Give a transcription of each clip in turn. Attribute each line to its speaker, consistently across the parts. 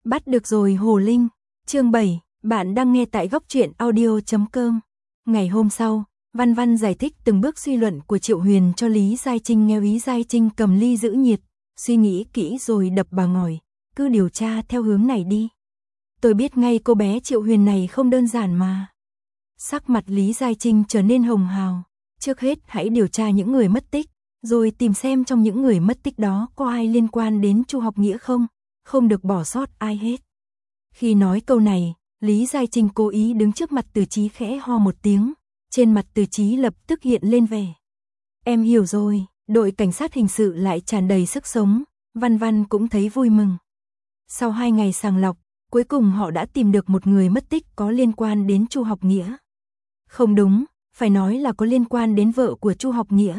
Speaker 1: Bắt được rồi Hồ Linh. Chương 7, bạn đang nghe tại góc truyện audio.com. Ngày hôm sau, Văn Văn giải thích từng bước suy luận của Triệu Huyền cho Lý Giai Trinh nghe. Lý Giai Trinh cầm ly giữ nhiệt, suy nghĩ kỹ rồi đập bà ngòi, cứ điều tra theo hướng này đi. Tôi biết ngay cô bé Triệu Huyền này không đơn giản mà. Sắc mặt Lý Giai Trinh trở nên hồng hào. Trước hết hãy điều tra những người mất tích, rồi tìm xem trong những người mất tích đó có ai liên quan đến Chu Học Nghĩa không được bỏ sót ai hết. Khi nói câu này, Lý Giai Trinh cố ý đứng trước mặt Từ Chí khẽ ho một tiếng, trên mặt Từ Chí lập tức hiện lên vẻ. Em hiểu rồi, đội cảnh sát hình sự lại tràn đầy sức sống, Văn Văn cũng thấy vui mừng. Sau 2 ngày sàng lọc, cuối cùng họ đã tìm được một người mất tích có liên quan đến Chu Học Nghĩa. Không đúng, phải nói là có liên quan đến vợ của Chu Học Nghĩa.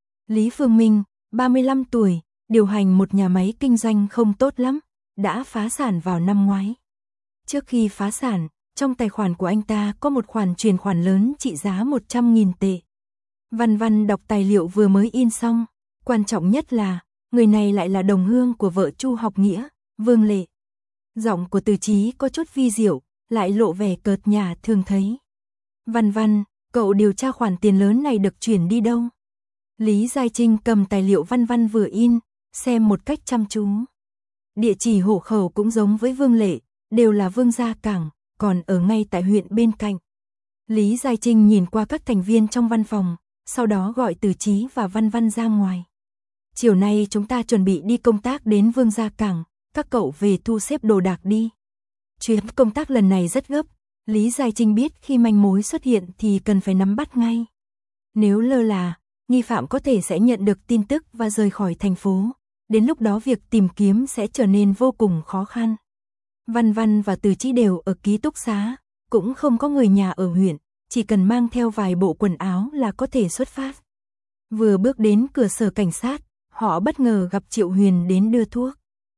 Speaker 1: Lý Phương Minh, 35 tuổi, điều hành một nhà máy kinh doanh không tốt lắm, đã phá sản vào năm ngoái. Trước khi phá sản, trong tài khoản của anh ta có một khoản chuyển khoản lớn trị giá 100.000 tệ. Văn Văn đọc tài liệu vừa mới in xong, quan trọng nhất là, người này lại là đồng hương của vợ Chu Học Nghĩa, Vương Lệ. Giọng của Từ Chí có chút vi diệu, lại lộ vẻ cợt nhả thường thấy. Văn Văn, cậu điều tra khoản tiền lớn này được chuyển đi đâu? Lý Giai Trinh cầm tài liệu Văn Văn vừa in, xem một cách chăm chú. Địa chỉ hộ khẩu cũng giống với Vương Lệ, đều là Vương Gia Cảng, còn ở ngay tại huyện bên cạnh. Lý Giai Trinh nhìn qua các thành viên trong văn phòng, sau đó gọi Từ Chí và Văn Văn ra ngoài. Chiều nay chúng ta chuẩn bị đi công tác đến Vương Gia Cảng, các cậu về thu xếp đồ đạc đi. Chuyến công tác lần này rất gấp, Lý Giai Trinh biết khi manh mối xuất hiện thì cần phải nắm bắt ngay. Nếu lơ là, nghi phạm có thể sẽ nhận được tin tức và rời khỏi thành phố, đến lúc đó việc tìm kiếm sẽ trở nên vô cùng khó khăn. Văn Văn và Từ Chí đều ở ký túc xá, cũng không có người nhà ở huyện, chỉ cần mang theo vài bộ quần áo là có thể xuất phát. Vừa bước đến cửa sở cảnh sát, họ bất ngờ gặp Triệu Huyền đến đưa thuốc.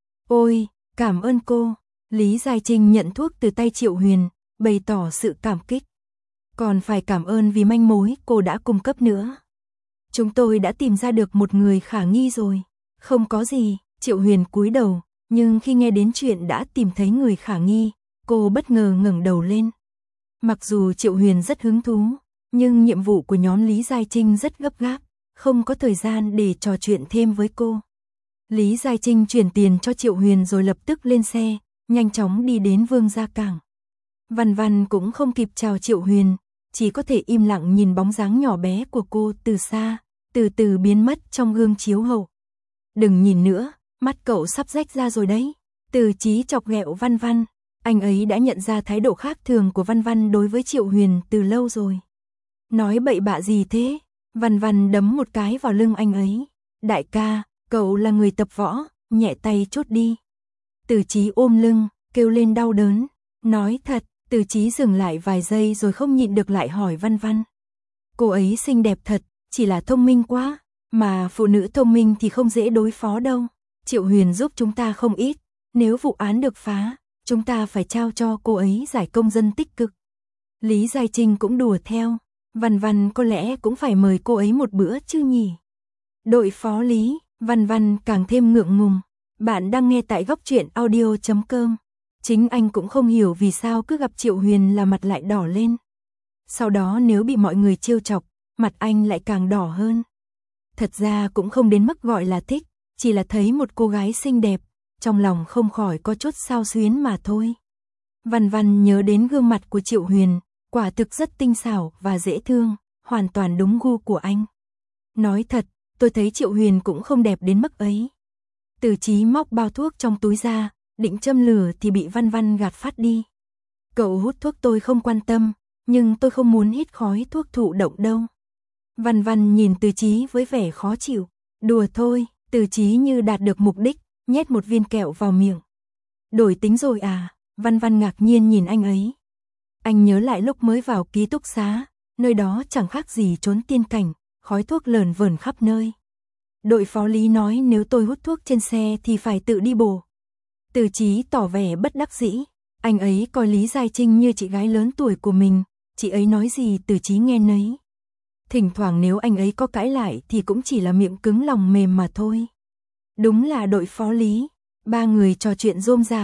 Speaker 1: Ôi, cảm ơn cô. Lý Giai Trinh nhận thuốc từ tay Triệu Huyền, bày tỏ sự cảm kích. Còn phải cảm ơn vì manh mối cô đã cung cấp nữa. Chúng tôi đã tìm ra được một người khả nghi rồi. Không có gì, Triệu Huyền cúi đầu, nhưng khi nghe đến chuyện đã tìm thấy người khả nghi, cô bất ngờ ngẩng đầu lên. Mặc dù Triệu Huyền rất hứng thú, nhưng nhiệm vụ của nhóm Lý Giai Trinh rất gấp gáp, không có thời gian để trò chuyện thêm với cô. Lý Giai Trinh chuyển tiền cho Triệu Huyền rồi lập tức lên xe, nhanh chóng đi đến Vương Gia Cảng. Văn Văn cũng không kịp chào Triệu Huyền, chỉ có thể im lặng nhìn bóng dáng nhỏ bé của cô từ xa, từ từ biến mất trong gương chiếu hậu. Đừng nhìn nữa, mắt cậu sắp rách ra rồi đấy. Từ Chí chọc ghẹo Văn Văn, anh ấy đã nhận ra thái độ khác thường của Văn Văn đối với Triệu Huyền từ lâu rồi. Nói bậy bạ gì thế? Văn Văn đấm một cái vào lưng anh ấy. Đại ca, cậu là người tập võ, nhẹ tay chút đi. Từ Chí ôm lưng, kêu lên đau đớn. Nói thật, Từ Chí dừng lại vài giây rồi không nhịn được lại hỏi Văn Văn. Cô ấy xinh đẹp thật, chỉ là thông minh quá, mà phụ nữ thông minh thì không dễ đối phó đâu. Triệu Huyền giúp chúng ta không ít, nếu vụ án được phá, chúng ta phải trao cho cô ấy giải công dân tích cực. Lý Giai Trinh cũng đùa theo, Văn Văn có lẽ cũng phải mời cô ấy một bữa chứ nhỉ. Đội phó Lý, Văn Văn càng thêm ngượng ngùng. Bạn đang nghe tại góc truyện audio.com. Chính anh cũng không hiểu vì sao cứ gặp Triệu Huyền là mặt lại đỏ lên. Sau đó nếu bị mọi người trêu chọc, mặt anh lại càng đỏ hơn. Thật ra cũng không đến mức gọi là thích, chỉ là thấy một cô gái xinh đẹp, trong lòng không khỏi có chút xao xuyến mà thôi. Văn Văn nhớ đến gương mặt của Triệu Huyền, quả thực rất tinh xảo và dễ thương, hoàn toàn đúng gu của anh. Nói thật, tôi thấy Triệu Huyền cũng không đẹp đến mức ấy. Từ Chí móc bao thuốc trong túi ra, định châm lửa thì bị Văn Văn gạt phát đi. Cậu hút thuốc tôi không quan tâm, nhưng tôi không muốn hít khói thuốc thụ động đâu. Văn Văn nhìn Từ Chí với vẻ khó chịu. Đùa thôi, Từ Chí như đạt được mục đích, nhét một viên kẹo vào miệng. Đổi tính rồi à? Văn Văn ngạc nhiên nhìn anh ấy. Anh nhớ lại lúc mới vào ký túc xá, nơi đó chẳng khác gì trốn tiên cảnh, khói thuốc lởn vởn khắp nơi. Đội phó Lý nói nếu tôi hút thuốc trên xe thì phải tự đi bộ. Từ Chí tỏ vẻ bất đắc dĩ, anh ấy coi Lý Giai Trinh như chị gái lớn tuổi của mình, chị ấy nói gì Từ Chí nghe nấy. Thỉnh thoảng nếu anh ấy có cãi lại thì cũng chỉ là miệng cứng lòng mềm mà thôi. Đúng là đội phó Lý, ba người trò chuyện rôm rả,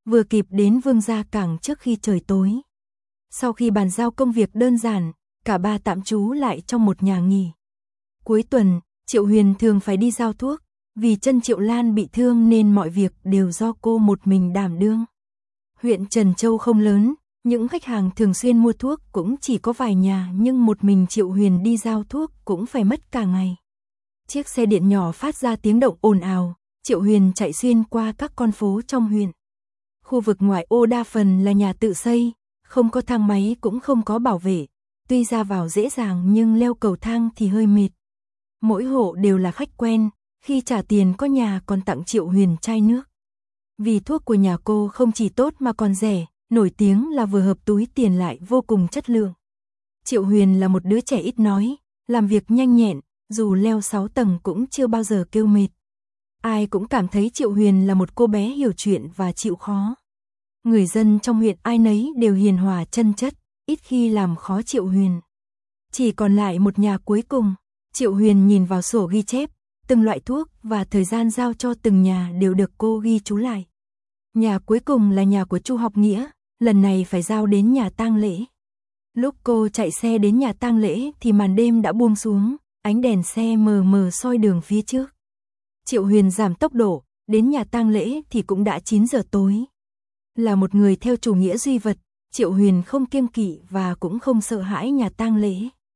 Speaker 1: vừa kịp đến Vương gia cảng trước khi trời tối. Sau khi bàn giao công việc đơn giản, cả ba tạm trú lại trong một nhà nghỉ. Cuối tuần, Triệu Huyền thường phải đi giao thuốc, vì chân Triệu Lan bị thương nên mọi việc đều do cô một mình đảm đương. Huyện Trần Châu không lớn, những khách hàng thường xuyên mua thuốc cũng chỉ có vài nhà, nhưng một mình Triệu Huyền đi giao thuốc cũng phải mất cả ngày. Chiếc xe điện nhỏ phát ra tiếng động ồn ào, Triệu Huyền chạy xuyên qua các con phố trong huyện. Khu vực ngoại ô đa phần là nhà tự xây, không có thang máy cũng không có bảo vệ, tuy ra vào dễ dàng nhưng leo cầu thang thì hơi mệt. Mỗi hộ đều là khách quen, khi trả tiền có nhà còn tặng Triệu Huyền chai nước. Vì thuốc của nhà cô không chỉ tốt mà còn rẻ, nổi tiếng là vừa hợp túi tiền lại vô cùng chất lượng. Triệu Huyền là một đứa trẻ ít nói, làm việc nhanh nhẹn, dù leo 6 tầng cũng chưa bao giờ kêu mệt. Ai cũng cảm thấy Triệu Huyền là một cô bé hiểu chuyện và chịu khó. Người dân trong huyện ai nấy đều hiền hòa chân chất, ít khi làm khó Triệu Huyền. Chỉ còn lại một nhà cuối cùng, Triệu Huyền nhìn vào sổ ghi chép, từng loại thuốc và thời gian giao cho từng nhà đều được cô ghi chú lại. Nhà cuối cùng là nhà của Chu Học Nghĩa, lần này phải giao đến nhà tang lễ. Lúc cô chạy xe đến nhà tang lễ thì màn đêm đã buông xuống, ánh đèn xe mờ mờ soi đường phía trước. Triệu Huyền giảm tốc độ, đến nhà tang lễ thì cũng đã 9 giờ tối. Là một người theo chủ nghĩa duy vật, Triệu Huyền không kiêng kỵ và cũng không sợ hãi nhà tang lễ.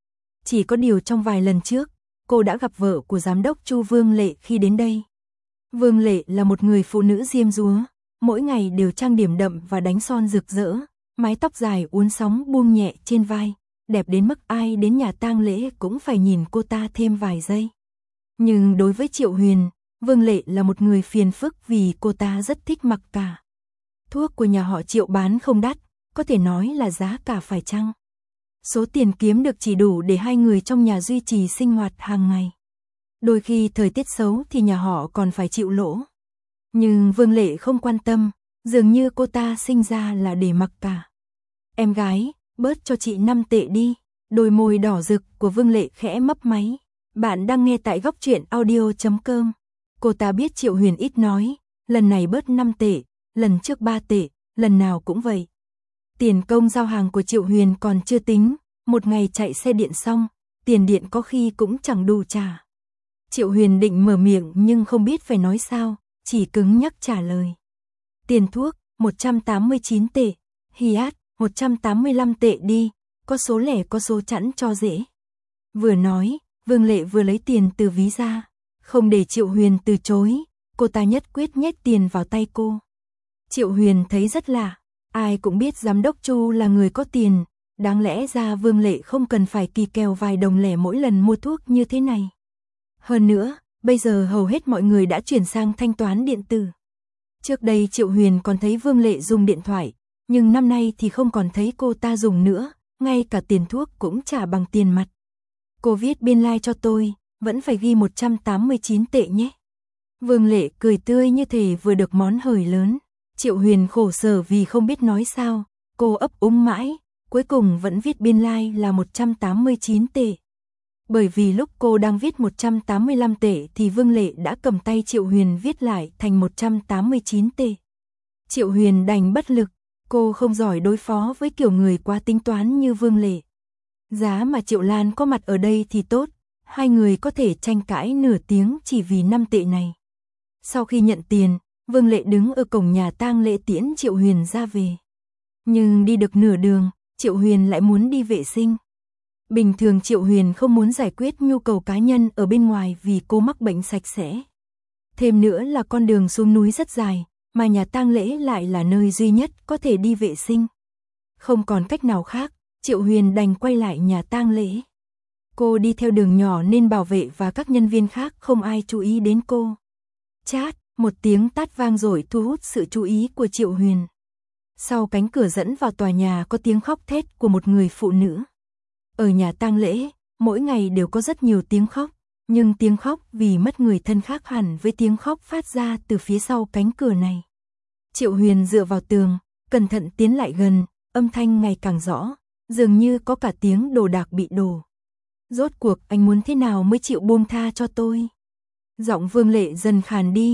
Speaker 1: Chỉ có điều trong vài lần trước, cô đã gặp vợ của giám đốc Chu Vương Lệ khi đến đây. Vương Lệ là một người phụ nữ diêm dúa, mỗi ngày đều trang điểm đậm và đánh son rực rỡ, mái tóc dài uốn sóng buông nhẹ trên vai, đẹp đến mức ai đến nhà tang lễ cũng phải nhìn cô ta thêm vài giây. Nhưng đối với Triệu Huyền, Vương Lệ là một người phiền phức vì cô ta rất thích mặc cả. Thuốc của nhà họ Triệu bán không đắt, có thể nói là giá cả phải chăng. Số tiền kiếm được chỉ đủ để hai người trong nhà duy trì sinh hoạt hàng ngày. Đôi khi thời tiết xấu thì nhà họ còn phải chịu lỗ. Nhưng Vương Lệ không quan tâm, dường như cô ta sinh ra là để mặc cả. Em gái, bớt cho chị 5 tệ đi. Đôi môi đỏ rực của Vương Lệ khẽ mấp máy. Bạn đang nghe tại góc truyện audio.com. Cô ta biết Triệu Huyền ít nói, lần này bớt 5 tệ, lần trước 3 tệ, lần nào cũng vậy. Tiền công giao hàng của Triệu Huyền còn chưa tính, một ngày chạy xe điện xong, tiền điện có khi cũng chẳng đủ trả. Triệu Huyền định mở miệng nhưng không biết phải nói sao, chỉ cứng nhắc trả lời. Tiền thuốc, 189 tệ, Hiát, 185 tệ đi, có số lẻ có số chẵn cho dễ. Vừa nói, Vương Lệ vừa lấy tiền từ ví ra, không để Triệu Huyền từ chối, cô ta nhất quyết nhét tiền vào tay cô. Triệu Huyền thấy rất lạ, ai cũng biết giám đốc Chu là người có tiền, đáng lẽ ra Vương Lệ không cần phải kỳ kèo vài đồng lẻ mỗi lần mua thuốc như thế này. Hơn nữa, bây giờ hầu hết mọi người đã chuyển sang thanh toán điện tử. Trước đây Triệu Huyền còn thấy Vương Lệ dùng điện thoại, nhưng năm nay thì không còn thấy cô ta dùng nữa, ngay cả tiền thuốc cũng trả bằng tiền mặt. Cô viết biên lai cho tôi, vẫn phải ghi 189 tệ nhé. Vương Lệ cười tươi như thể vừa được món hời lớn. Triệu Huyền khổ sở vì không biết nói sao, cô ấp úng mãi, cuối cùng vẫn viết biên lai là 189 tệ. Bởi vì lúc cô đang viết 185 tệ thì Vương Lệ đã cầm tay Triệu Huyền viết lại thành 189 tệ. Triệu Huyền đành bất lực, cô không giỏi đối phó với kiểu người quá tính toán như Vương Lệ. Giá mà Triệu Lan có mặt ở đây thì tốt, hai người có thể tranh cãi nửa tiếng chỉ vì 5 tệ này. Sau khi nhận tiền, Vương Lệ đứng ở cổng nhà tang lễ tiễn Triệu Huyền ra về. Nhưng đi được nửa đường, Triệu Huyền lại muốn đi vệ sinh. Bình thường Triệu Huyền không muốn giải quyết nhu cầu cá nhân ở bên ngoài vì cô mắc bệnh sạch sẽ. Thêm nữa là con đường xuống núi rất dài, mà nhà tang lễ lại là nơi duy nhất có thể đi vệ sinh. Không còn cách nào khác, Triệu Huyền đành quay lại nhà tang lễ. Cô đi theo đường nhỏ nên bảo vệ và các nhân viên khác không ai chú ý đến cô. Chát, một tiếng tát vang dội thu hút sự chú ý của Triệu Huyền. Sau cánh cửa dẫn vào tòa nhà có tiếng khóc thét của một người phụ nữ. Ở nhà tang lễ, mỗi ngày đều có rất nhiều tiếng khóc, nhưng tiếng khóc vì mất người thân khác hẳn với tiếng khóc phát ra từ phía sau cánh cửa này. Triệu Huyền dựa vào tường, cẩn thận tiến lại gần, âm thanh ngày càng rõ, dường như có cả tiếng đồ đạc bị đổ. Rốt cuộc anh muốn thế nào mới chịu buông tha cho tôi? Giọng Vương Lệ dần khàn đi,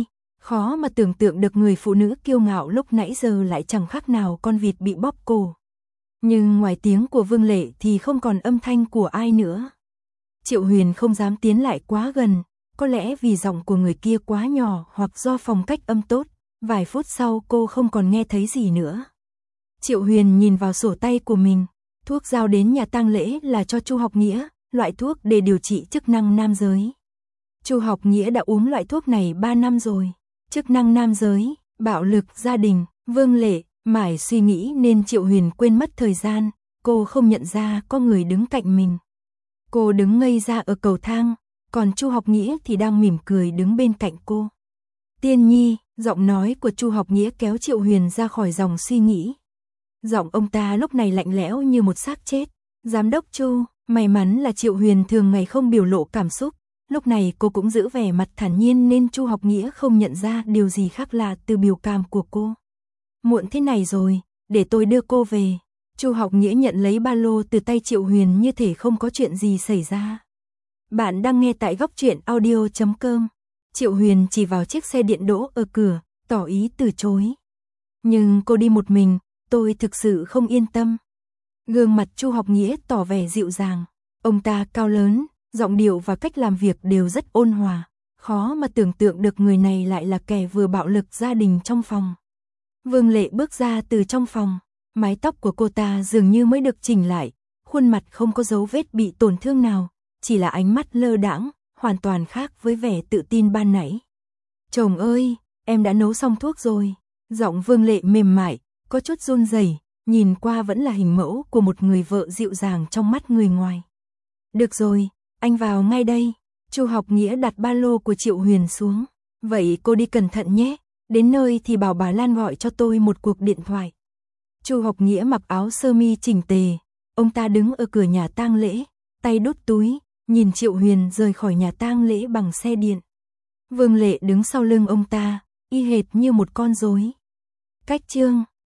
Speaker 1: Khó mà tưởng tượng được người phụ nữ kiêu ngạo lúc nãy giờ lại chẳng khác nào con vịt bị bóp cổ. Nhưng ngoài tiếng của Vương Lệ thì không còn âm thanh của ai nữa. Triệu Huyền không dám tiến lại quá gần, có lẽ vì giọng của người kia quá nhỏ hoặc do phong cách âm tốt, vài phút sau cô không còn nghe thấy gì nữa. Triệu Huyền nhìn vào sổ tay của mình, thuốc giao đến nhà tang lễ là cho Chu Học Nghĩa, loại thuốc để điều trị chức năng nam giới. Chu Học Nghĩa đã uống loại thuốc này 3 năm rồi. Chức năng nam giới, bạo lực gia đình, Vương Lệ, mải suy nghĩ nên Triệu Huyền quên mất thời gian, cô không nhận ra có người đứng cạnh mình. Cô đứng ngây ra ở cầu thang, còn Chu Học Nghĩa thì đang mỉm cười đứng bên cạnh cô. Tiên Nhi, giọng nói của Chu Học Nghĩa kéo Triệu Huyền ra khỏi dòng suy nghĩ. Giọng ông ta lúc này lạnh lẽo như một xác chết. Giám đốc Chu, may mắn là Triệu Huyền thường ngày không biểu lộ cảm xúc. Lúc này cô cũng giữ vẻ mặt thản nhiên nên Chu Học Nghĩa không nhận ra điều gì khác lạ từ biểu cảm của cô. Muộn thế này rồi, để tôi đưa cô về. Chu Học Nghĩa nhận lấy ba lô từ tay Triệu Huyền như thể không có chuyện gì xảy ra. Bạn đang nghe tại góc truyện audio.com. Triệu Huyền chỉ vào chiếc xe điện đỗ ở cửa, tỏ ý từ chối. Nhưng cô đi một mình, tôi thực sự không yên tâm. Gương mặt Chu Học Nghĩa tỏ vẻ dịu dàng. Ông ta cao lớn, giọng điệu và cách làm việc đều rất ôn hòa. Khó mà tưởng tượng được người này lại là kẻ vừa bạo lực gia đình trong phòng. Vương Lệ bước ra từ trong phòng. Mái tóc của cô ta dường như mới được chỉnh lại. Khuôn mặt không có dấu vết bị tổn thương nào. Chỉ là ánh mắt lơ đãng, hoàn toàn khác với vẻ tự tin ban nãy. Chồng ơi, em đã nấu xong thuốc rồi. Giọng Vương Lệ mềm mại, có chút run rẩy, nhìn qua vẫn là hình mẫu của một người vợ dịu dàng trong mắt người ngoài. Được rồi, anh vào ngay đây. Chu Học Nghĩa đặt ba lô của Triệu Huyền xuống. Vậy cô đi cẩn thận nhé, đến nơi thì bảo bà Lan gọi cho tôi một cuộc điện thoại. Chu Học Nghĩa mặc áo sơ mi chỉnh tề, ông ta đứng ở cửa nhà tang lễ, tay đút túi, nhìn Triệu Huyền rời khỏi nhà tang lễ bằng xe điện. Vương Lệ đứng sau lưng ông ta, y hệt như một con rối. Cách chương